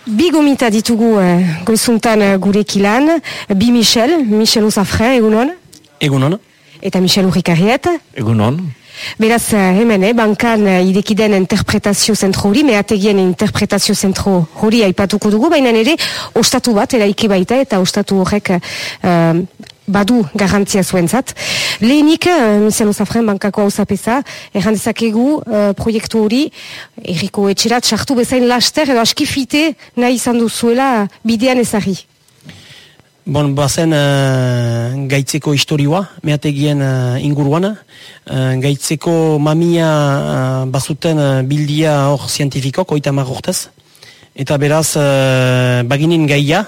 Bi gomita ditugu goizuntan gurekilan, bi Michel Osafren, egunon? Egunon. Eta Michel Urrikarriet? Egunon. Beraz, hemen, bankan idekiden interpretazio zentro hori, mehategien interpretazio zentro hori aipatuko dugu, baina ere, ostatu bat, eraiki baita, eta ostatu horrek badu garantzia zuentzat. Lehenik, Michel Osafren bankako hauzapeza, errandezakegu proiektu hori, erriko etxerat, sartu bezain laster, edo askifite nahi izan duzuela bidean ezari. Bon, bazen gaitzeko historioa, mehategien inguruan. Gaitzeko mamia bazuten bildia hor zientifikok, 30 urtez. Eta beraz, baginin gaia.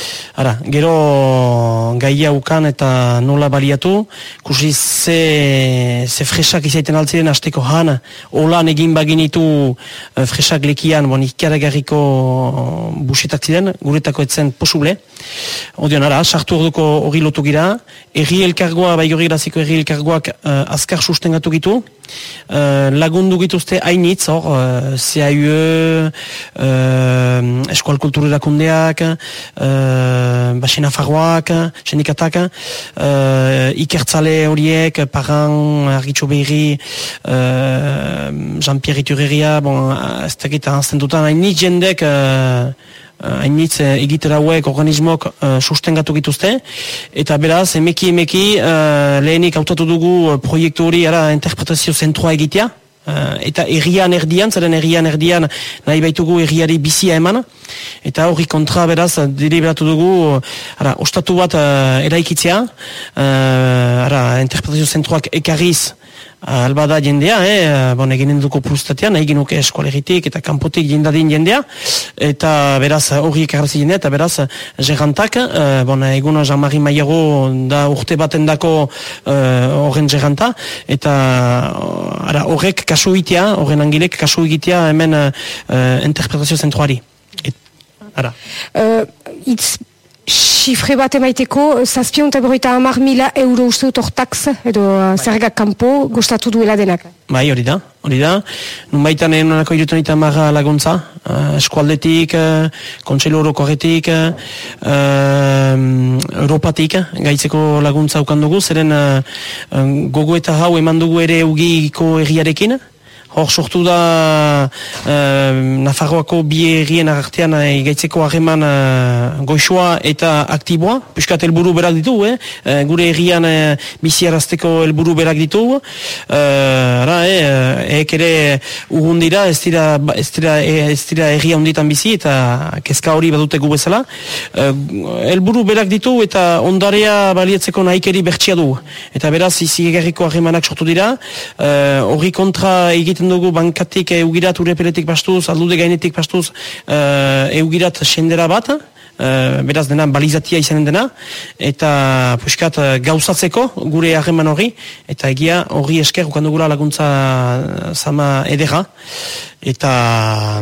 Gero gaia ukan eta nola baliatu. Kusi ze fresak izaiten altziren hasteko han. Olan egin baginitu fresak lekian, ikaragarriko busetak ziren, guretako etzen posible. Odion, sartu orduko hori lotu gira. Erri elkargoa, bai hori graziko erri elkargoak azkar sustengatu gitu. Lagundu gituzte hainitz, CAUE, Eskual Kultur Erakundeak, Basena Farroak, sindikatak, ikertzale horiek, Paran, Argitxo Behiri, Jean-Pierre Iturreria, ez dakit ahazten dutan, hainitz jendek, hainitz egitera hauek organismok sustengatu gituzte, eta beraz, emeki lehenik hautatu dugu proiektu hori interpretazio zentroa egitea, eta errian erdian nahi baitugu erriari bizia eman, eta hori kontra beraz deliberatu dugu ostatu bat eraikitzea, interpretazio zentroak ekarriz albada jendea, eginen duko plustatean, egin nuke eskualeritik eta kanpotik jendadin jendea, eta beraz hori ekarrazi jendea, eta beraz gerantak, egun Jean-Marie Maillero da urte baten dako horren geranta, eta horrek kasu egitea, horren angilek kasu egitea hemen interpretazio zentroari. Xifre bat emaiteko, 750.000 euro uste dut hor tax, edo zergak kanpo, gostatu duela denak. Bai, hori da. Nun baitan enonako 70.000 laguntza, eskualdetik, kontseilu orokorretik, Europatik, gaitzeko laguntza ukan dugu, zeren gogo eta hau eman dugu ere ugiko erriarekin. Hor sortu da Nafarroako bi herrien artean gaitzeko harreman goixoa eta aktiboa. Piskat helburu berak ditu, gure herrian biziarazteko helburu berak ditu. Eek ere urrundira, ez dira herria honditan bizi eta kezka hori badute gu bezala. Helburu berak ditu eta ondarea balietzeko nahikeri bertsia du. Eta beraz, izigarriko harremanak sortu dira. Horri kontra egiten dugu bankatik eugirat urepeletik pastuz, aldude gainetik pastuz eugirat sendera bat, beraz dena balizatia izanen dena, eta puskat gauzatzeko gure harreman hori, eta egia hori esker ukandugula laguntza zama edera, eta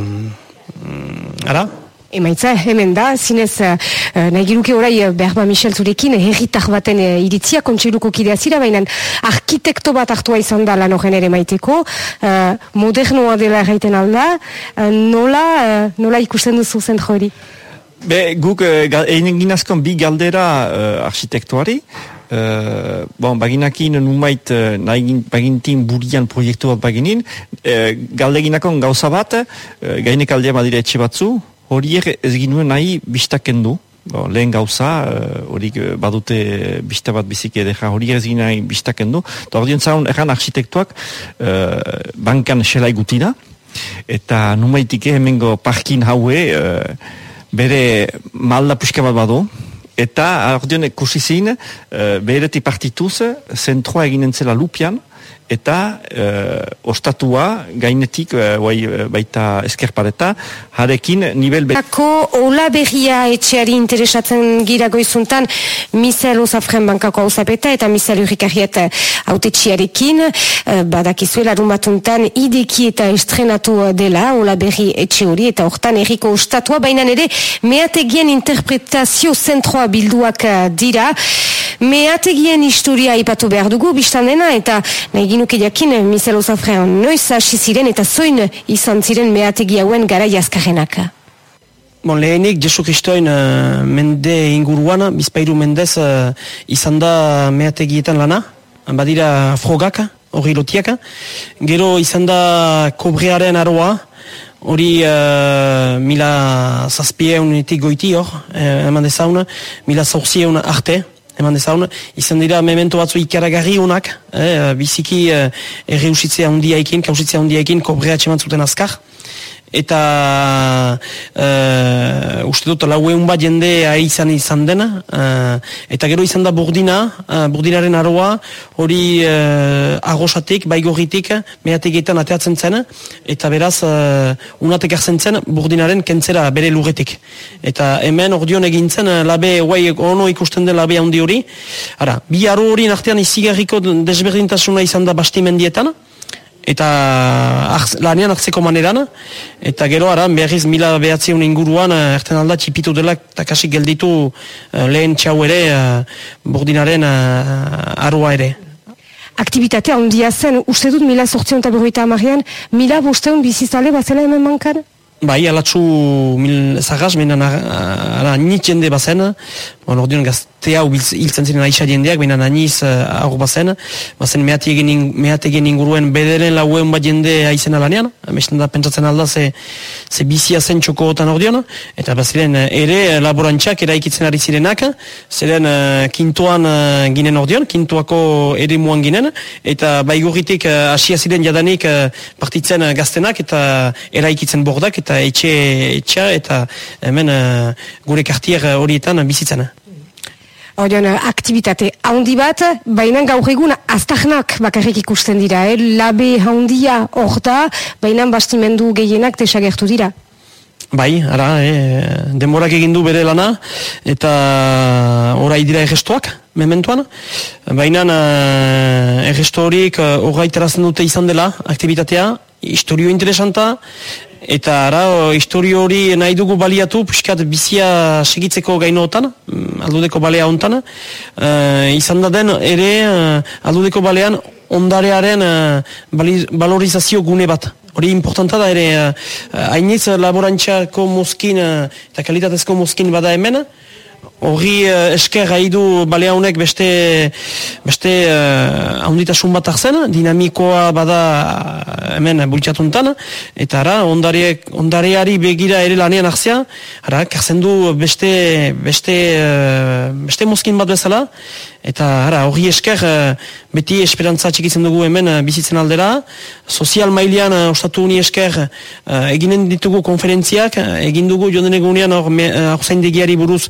Emaitza, hemen da, zinez nahi giruke orai Berba Michel zurekin herritar baten iritzia, kontseiluko kidea zira, baina arkitekto bat hartua izan da lan horren ere maiteko, modernoa dela erraiten alda, nola ikusten duzu zentro hori? Guk egin azkon bi galdera arkitektuari, baginakin numait bagintin burian proiektu bat baginin, galdeginakon gauza bat, gainek aldea badire etxe batzu, horiek ez ginuen nahi bistakendu, lehen gauza, horiek badute bista bat bizik edera, horiek ez ginen nahi bistakendu, eta hori entzaun erran arkitektuak bankan selai gutina, eta numaitik hemengo parkin haue bere malda puska bat badu, eta hori kusizin beretik partituz, zentroa eginen zela lupian, eta ostatua gainetik baita eskerpareta harekin nivel Ola berria etxeari interesatzen gira goizuntan Michel Osafren bankako hauzapeta eta Michel Urrikarriet autetxiarekin badakizuela rumatuntan ideki eta estrenatu dela Ola berri etxe hori eta hortan erriko ostatua baina ere mehategien interpretazio zentroa bilduak dira mehategien historia ipatu behar dugu biztan dena eta nahi ginuke jakin Michel Osafren noiz hasi ziren eta zoin izan ziren mehategi hauen garai azkarrenak. Lehenik, Jesu Kristoin mende inguruan, bizpairu mendez izan da meategietan lana, badira frogaka, hori lotiaka, gero izan da kobrearen aroa, hori 1000 goiti hor, eman dezaun, 1000 arte, eman dezaun, izan dira memento batzu ikaragarri honak, biziki erreusitzea hundiaikin, kausitzea hundiaikin, kobrea txeman zuten azkar, eta uste dut laueun bat jende izan dena, eta gero izan da burdinaren aroa, hori agosatik, baigorritik, meategetan ateatzen zen, eta beraz unatek hartzen zen burdinaren kentzera bere lurretik. Eta hemen ordion egintzen labe, ono ikusten den labe handi hori. Ara, bi aro horien artean izigarriko desberdintasuna izan da bastimendietan, eta lanean hartzeko maneran, eta gero ara, berriz 1900 inguruan, erten alda txipitu dela, eta kasik gelditu lehen txau ere, burdinaren aroa ere. Aktibitatea handia zen, uste dut 1850an, 1500 bizizale bazela hemen mankan? Bai, alatzu zagaz, menan nit jende bazen, ordean gaztea hiltzen ziren aixa jendeak, menan aniz aur bazen mehategen inguruen bederen lauen bat jende aizena lanean, mesten da pentsatzen alda ze bizia zen txokootan ordean, eta baziren ere laborantxak eraikitzen ari zirenak, ziren kintoan ginen ordean, kintoako ere muan ginen, eta baigurritik asia ziren jadanik partitzen gaztenak, eta eraikitzen bordak, eta etxea eta hemen gure kartier horietan bizitzen. Horien, aktivitate handi bat, baina gaur egun aztarnak bakarrik ikusten dira, labe handia hor da, baina bastimendu gehienak desagertu dira. Bai, ara, denborak egin du bere lana, eta orai dira errestoak, mementuan, baina erresto horiek horreitarazen dute izan dela, aktibitatea, historio interesanta, eta ara, historio hori nahi dugu baliatu, puskat bizia segitzeko gainotan, aldudeko balea hontan, izan da den ere aldudeko balean ondarearen valorizazio gune bat. Hori importanta da ere, hainitz laborantxako mozkin eta kalitatezko mozkin bada hemen, hori esker haidu balea honek beste handitasun bat hartzen, dinamikoa bada hemen bultxatuntan, eta ara, ondareari begira ere lanean hartzea, ara, kartzen du beste mozkin bat bezala, eta ara, hori esker beti esperantza txikitzen dugu hemen bizitzen aldera, sozial mailean ostatu uni esker eginen ditugu konferentziak, egin dugu joan egunean zaindegiari buruz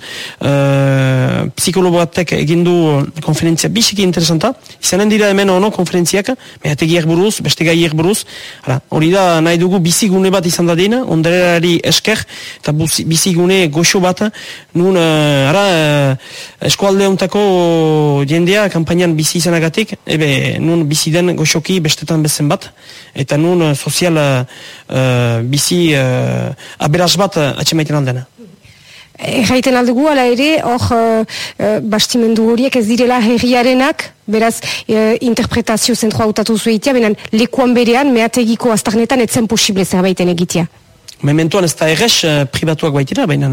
psikologo batek egin du konferentzia bisiki interesanta, izanen dira hemen ono konferentziak, mehategiak buruz, beste gaiek buruz, hori da nahi dugu bizigune bat izan da dena, ondarerari esker, eta bizigune goxo bat, nun eskualde hontako jendea kampainan bizi izanagatik, nun bizi den goxoki bestetan bezen bat, eta nun sozial bizi aberaz bat atxemaiten aldena. Jaiten aldugu, ala ere, hor bastimendu horiek ez direla herriarenak, beraz, interpretazio zentroa hautatu zueitia, benen lekuan berean, mehategiko aztarnetan etzen posible zerbaiten egitea. Mementuan ez da errez pribatuak baitira, baina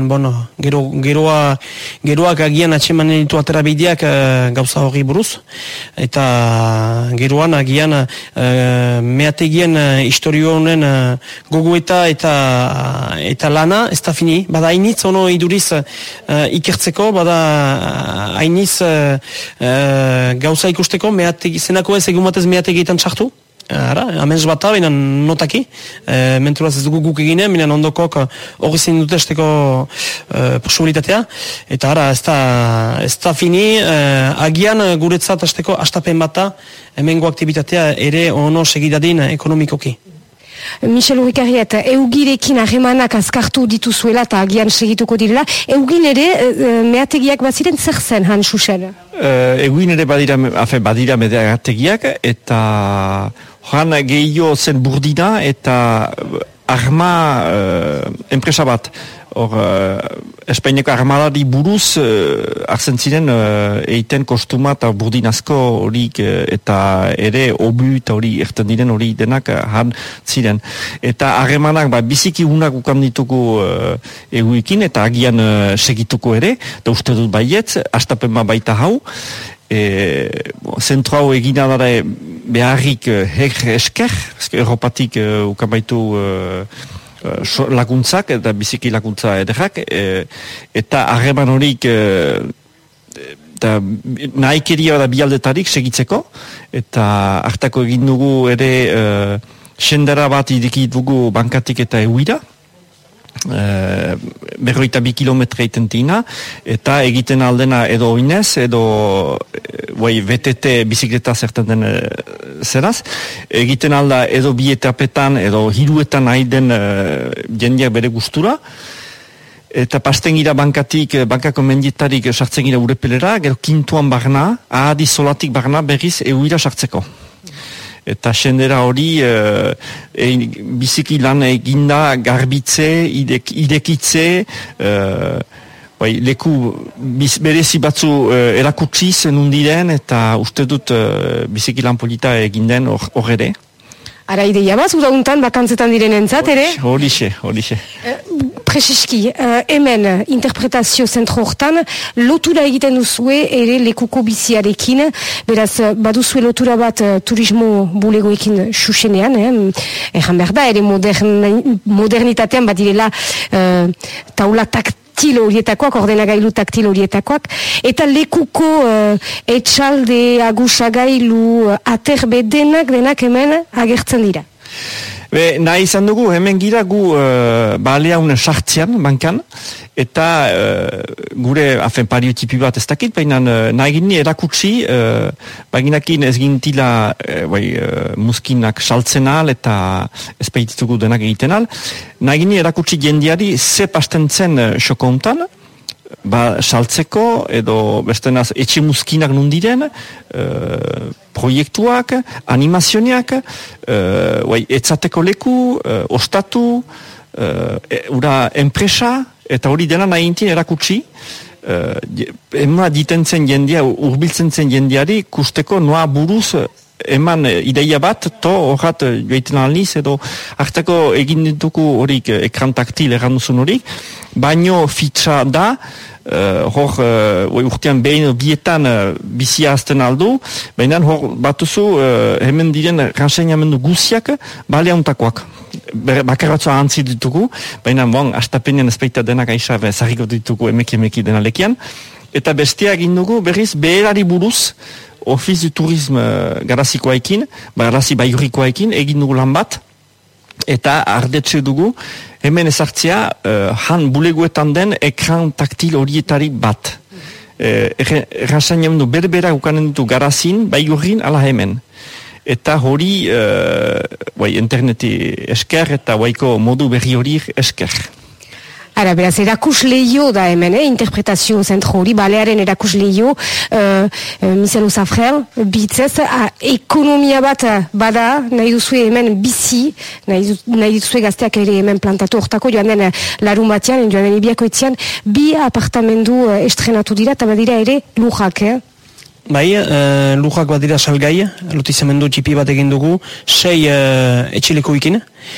geroak agian atxemanen ditu aterabeideak gauza hori buruz, eta geroan agian mehategien historio honen gogoeta eta lana ez da fini, bada hainitz ono iduriz ikertzeko, bada hainitz gauza ikusteko, zenako ez egun batez mehategietan txartu, amens bata, baina notaki, menturaz ez dugu guk eginen, baina ondokok hori zein dute esteko posibilitatea, eta ez da fini, agian guretzat esteko astapen bata, hemengo aktibitatea ere ono segidadin ekonomikoki. Michel Urrikarriet, eugirekin harremanak azkartu dituzuela eta agian segituko direla, eugin ere mehategiak baziren zer zen, Han Xuxen? Egin ere badira mehategiak, eta joan gehiago zen burdina, eta arma enpresa bat. Espainiako armadari buruz hartzen ziren eiten kostuma eta burdin asko horik eta ere obu eta hori erten diren hori denak han ziren. Eta harremanak biziki unak ukan ditugu eguekin eta agian segituko ere, da uste dut baietz, astapen baita hau, zentro hau egina dara beharrik esker, Europatik ukan baitu laguntzak eta biziki laguntza ederrak, eta harreman horik nahikeria da bialdetarik segitzeko, eta hartako egin dugu ere sendera bat ideki dugu bankatik eta euira, 42 kilometre itentina, eta egiten aldena edo oinez, edo VTT bizikleta zertan den zeraz, egiten alda edo bi etapetan, edo hiruetan nahi den jendeak bere gustura, eta pasten gira bankako mendietarik sartzen gira urepelera, gero kintuan barna, ahadi solatik barna berriz euira sartzeko. Eta sendera hori biziki lan eginda garbitze, irekitze, leku berezi batzu erakutsiz nundiren, eta uste dut biziki lan polita eginden hor ere. Ara ideia bat, udauntan bakantzetan diren entzat, ere? Horixe. Prezeski, hemen interpretazio zentro hortan, lotura egiten duzue ere lekuko biziarekin, beraz, baduzue lotura bat turismo bulegoekin xuxenean, erran behar da, ere modernitatean bat direla taula taktil horietakoak, ordenagailu taktil horietakoak, eta lekuko etxalde, agusagailu, aterbe denak hemen agertzen dira. Nahi izan dugu, hemen gira gu balea sartzean, bankan, eta gure pariotipi bat ez dakit, baina nahi gini erakutsi, baginakin ez gintila muskinak saltzen al, eta ez baititugu denak egiten al, nahi gini erakutsi jendiari ze pasten zen xoko hontan, saltzeko, edo bestenaz etxe muskinak nundiren, proiektuak, animazioak, etzateko leku, ostatu, ura enpresa, eta hori dena nahi intin erakutsi, emma ditentzen jendia, urbiltzen zen jendiari, kusteko noa buruz, eman ideia bat, horrat joiten alniz, edo hartako egin dituko horik ekran taktil erranduzun horik, baino fitxa da, urtean behin bietan bizia azten aldu, baina hor batuzu hemen diren renseñamendu guziak baleauntakoak. Bakarratzoa antzi ditugu, baina astapenean ezpeita denak aixa zarriko ditugu emeki dena lekian, eta bestea egin dugu berriz beherari buruz, Ofiz du Turism garazikoaekin, garazi baiurrikoaekin, egin dugu lan bat, eta ardetxe dugu, hemen ezartzea, han buleguetan den ekran taktil horietari bat. Errazainen du berbera ukanen ditu garazin, baiurrin, ala hemen. Eta hori, interneti esker, eta modu berri hori esker. Ara, beraz, erakusleio da hemen, interpretazio zentro hori, balearen erakusleio, Michel Osafren, bitzez, ekonomia bat bada, nahi duzue hemen bizi, nahi duzue gazteak ere hemen plantatu hortako, joan den larun batean, joan den ibiakoetzean, bi apartamendu estrenatu dira, eta badira ere lujak, Bai, lujak bat dira salgai, lotizamendu txipi bat egin dugu, 6 etxileko ikin,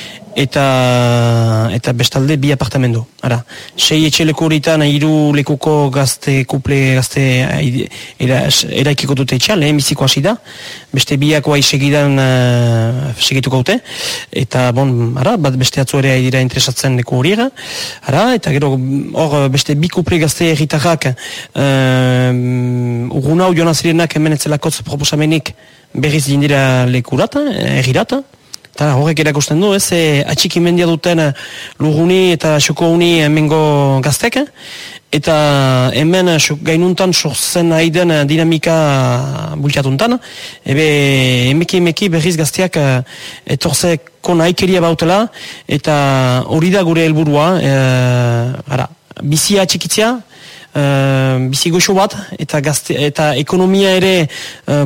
eta bestalde bi apartamendu. Ara, 6 etxeleko horitan 3 lekuko kuple gazte eraikiko dute etxea, lehen biziko hasi da, beste biak guai segituko dute, eta beste atzu ere dira interesatzen leku horiera, eta gero hor beste bi kuple gazte erritarrak urgunau joan azirenak hemen etzelakotz proposamenik berriz jindira lekurata, errirata, eta horrek erakusten du, atxikimendia duten lurguni eta xoko-uni hemengo gaztek, eta hemen gainuntan sortzen nahi den dinamika bultatuntan, emeki berriz gazteak etorzeko nahikeria bautela, eta hori da gure helburua, bizia atxikitzea, bizi goxo bat, eta ekonomia ere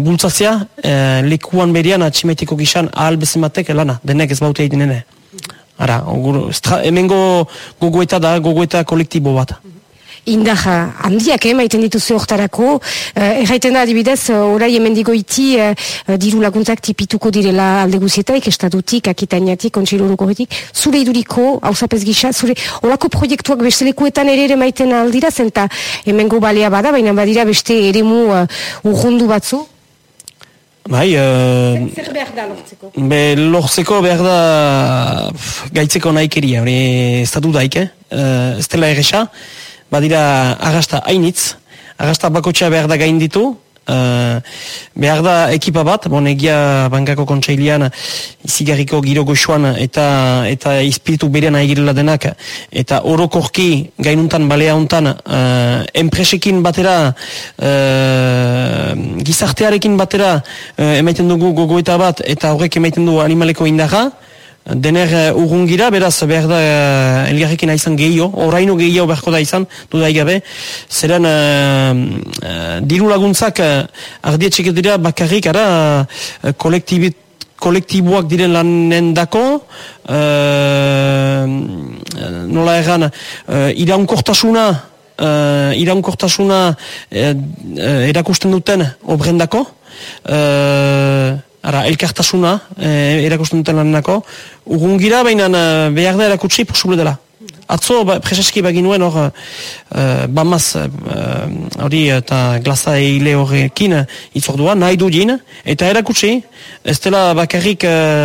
bultzatzea, lekuan berian atximaiteko gizan ahal bezen batek lana, denek ez bautea egiten ene. Ara, hemengo gogoeta da, gogoeta kolektibo bat. Indar handiak maiten dituzu hortarako, erraiten da adibidez, orai hemendigo iti diru laguntzak tipituko direla alde guzietaik, estatutik, akitainiatik, kontsilurukoretik, zure iduriko, hausapez gisa, zure olako proiektuak beste lekuetan ere maiten aldira, zenta hemengo balea bada, baina badira beste eremu urrundu batzu? Bai, zer behar da lortzeko? Lortzeko behar da gaitzeko nahikeria, hori estatu daik, ez dela erresa, badira arrasta hainitz, arrasta bakotxa behar da gain ditu, behar da ekipa bat, egia bankako kontseilian izigarriko giro goxuan eta izpiritu berean agirela denak, eta orokorki gainuntan, balea untan, enpresekin batera, gizartearekin batera emaiten dugu gogoeta bat, eta horrek emaiten du animaleko indarra, dener urrungira, beraz behar da elgarrekin aizan gehiago, oraino gehiago beharko da izan, dudai gabe, zeren diru laguntzak ardietxek dira bakarrik, ara kolektiboak diren lanen dako, nola erran, iraunkortasuna erakusten duten obrendako, elkartasuna erakusten duten lanenako, urrungira baina behar da erakutsi posible dela. Atzo, preseski baginuen hor, bamaz, hori eta glaza eile horrekin itzordua, nahi du din, eta erakutsi, ez dela bakarrik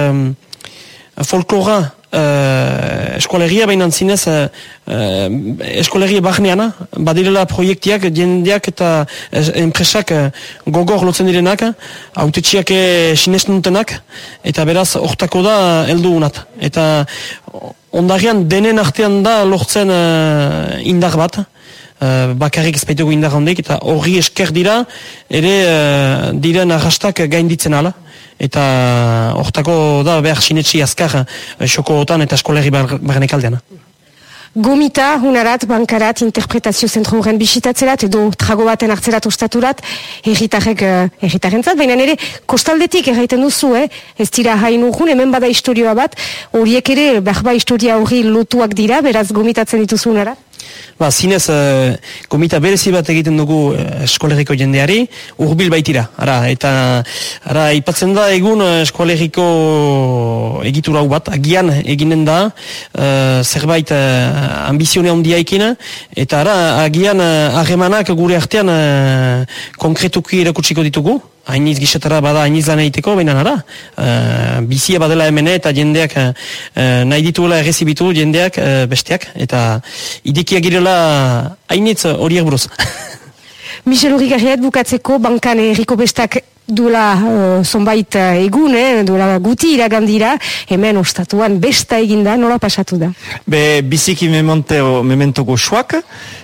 folklora eskolegia baina zinez eskolegia bahneana, badirela proiektiak, jendeak eta enpresak gogor lotzen direnak, autetxiak sinesten dutenak, eta beraz hortako da heldu unat. Eta ondarian denen artean da lortzen indar bat, bakarrik ezpaitugu indar handik, eta horri esker dira, ere diren arrastak gainditzen ala. Eta hortako da behar sinetsi azkar xokootan eta eskolerri barrenek aldean. Gomita, hunarat, bankarat, interpretazio zentro horren bisitatzerat, edo trago baten hartzerat ostaturat, erritarentzat, baina nire kostaldetik erraiten duzu, ez dira hain urgun, hemen bada historioa bat, horiek ere, behar historia hori lotuak dira, beraz gomitatzen dituzu hunarat? Zinez, gomita berezi bat egiten dugu eskolerriko jendeari, urbil baitira. Eta ipatzen da egun eskolerriko egitura hau bat, agian eginen da, zerbait ambizione handiaikin, eta agian harremanak gure artean konkretuki erakutsiko ditugu. Hainiz gisatara bada, hainiz lan egiteko, baina bizia badela hemen eta jendeak nahi dituela errezibitu jendeak besteak, eta idekia girela hainitz horiek buruz. Michel Urrigarriet bukatzeko bankan herriko bestak duela zonbait egun, duela guti iragandira, hemen ostatuan besta eginda, nola pasatu da? Biziki mementoko soak,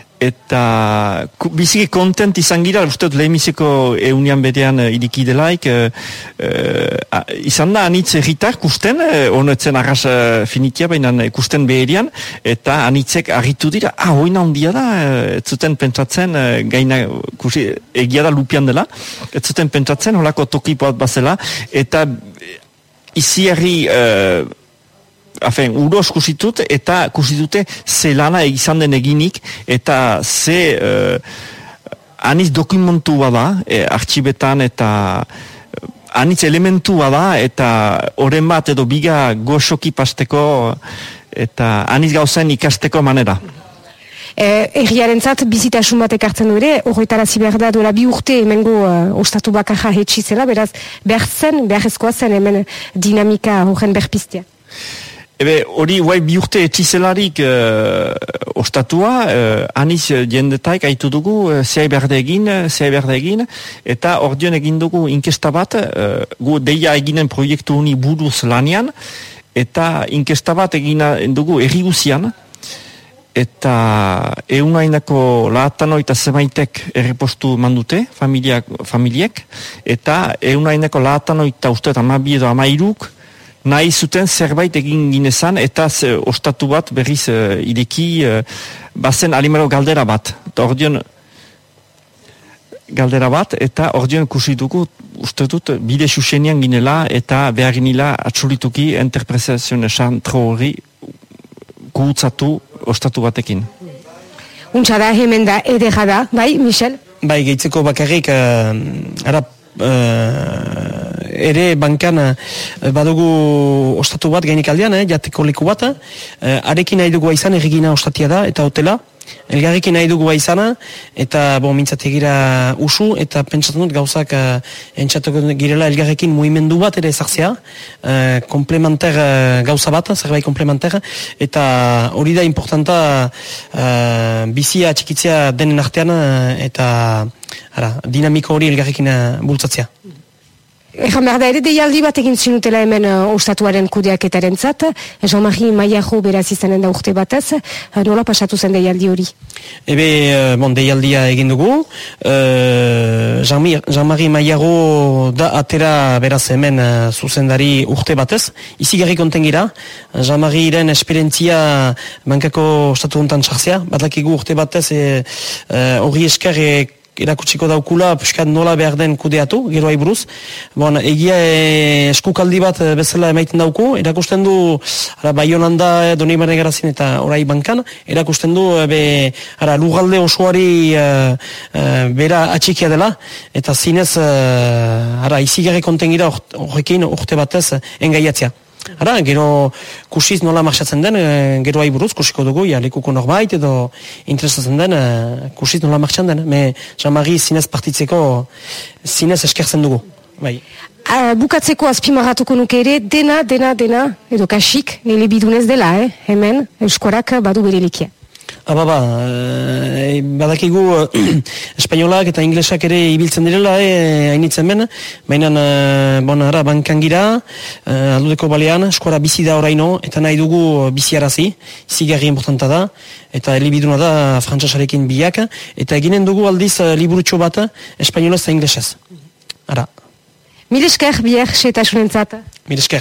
eta biziki kontent izan gira, usteot lehemizeko eunian berean iriki delaik, izan da anitz erritar kusten, honetzen arras finitia, baina kusten beherian, eta anitzek argitu dira, hoina ondia da, ez zuten pentsatzen, gaina, egia da lupian dela, ez zuten pentsatzen, holako tokipoat bazela, eta iziarri uroz kusitut, eta kusitute ze lana izan den eginik, eta ze aniz dokumentua da, artxibetan, eta anitz elementua da, eta oren bat edo biga goxoki pasteko, eta aniz gauzen ikasteko manera. Erriarentzat bizitasun batek hartzen du ere, horretarazi behar da duela 2 urte hemengo ostatu bakarra hetxizela, beraz beharrezkoa zen hemen dinamika horren berpiztea. Hori guai 2 urte etxizelarik ostatua, aniz jendetaik haitu dugu, zehai behar da egin, eta ordeon egin dugu inkesta bat, gu deia eginen proiektu honi buruz lanian, eta inkesta bat egin dugu erriguzian, eta eunainako lahatano eta zemaitek errepostu mandute, familiek, eta eunainako lahatano eta uste eta 12 edo 13 nahi zuten zerbait egin ginezan, eta ostatu bat berriz ireki bazen alimero galdera bat. Eta ordeon, galdera bat, eta ordean kusituko, uste dut, bide susenian ginela, eta behar ginela atxurituki interprezazioen esantro hori gutzatu ostatu batekin. Untsa da, hemen da, edera da, bai, Michel? Bai, gehitzeko bakarrik, ere bankan badugu ostatu bat gainik aldean, jateko leku bat, arekin nahi dugu izan errigina ostatia da, eta hotela, elgarrekin nahi dugu izana, eta mintzategira usu, eta pentsatzen dut gauzak entzatuko girela elgarrekin mugimendu bat ere ezartzea, komplementer gauza bat, zerbait komplementer, eta hori da importanta bizia txikitzea denen artean, eta dinamiko hori elgarrekin bultzatzea. Egan behar da ere deialdi bat egin zinutela hemen ostatuaren kudeaketaren zat, Jean-Marie Maillago beraz izanen da urte batez, nola pasatu zen deialdi hori? Deialdia egin dugu, Jean-Marie Maillago da atera beraz hemen zuzendari urte batez, izi garri konten gira, Jean-Marie-ren esperientzia bankako ostatu hontan txarzea, batakigu urte batez hori esker erakutsiko daukula, puskat nola behar den kudeatu, gero aiburuz. Egia eskukaldi bat bezala emaiten dauku, erakusten du, Baionanda, Donibane Garazin eta orai bankan, erakusten du, lugalde osoari bera atxikia dela, eta zinez, izigarri kontengira horrekin urte batez engaiatzea. Gero kusiz nola marxatzen den, gero aiburuz, kusiko dugu, lekuko norbait edo interesatzen den, kusiz nola marxan den. Me Jean-Marie zinez partitzeko, zinez eskertzen dugu. Bai. Bukatzeko azpimarratuko nuke ere, dena, edo kasik, elebidunez dela, hemen, euskorak badu bere likia. Badakigu espainolak eta inglesak ere ibiltzen direla, hainitzen ben, baina bankan gira, aldudeko balean, eskora bizi da oraino, eta nahi dugu biziarazi, zigarri importanta da, eta elebiduna da frantsasarekin biak, eta eginen dugu aldiz liburutxo bat, espainolez eta inglesez. Mil esker, bier, setasunentzat. Mil esker.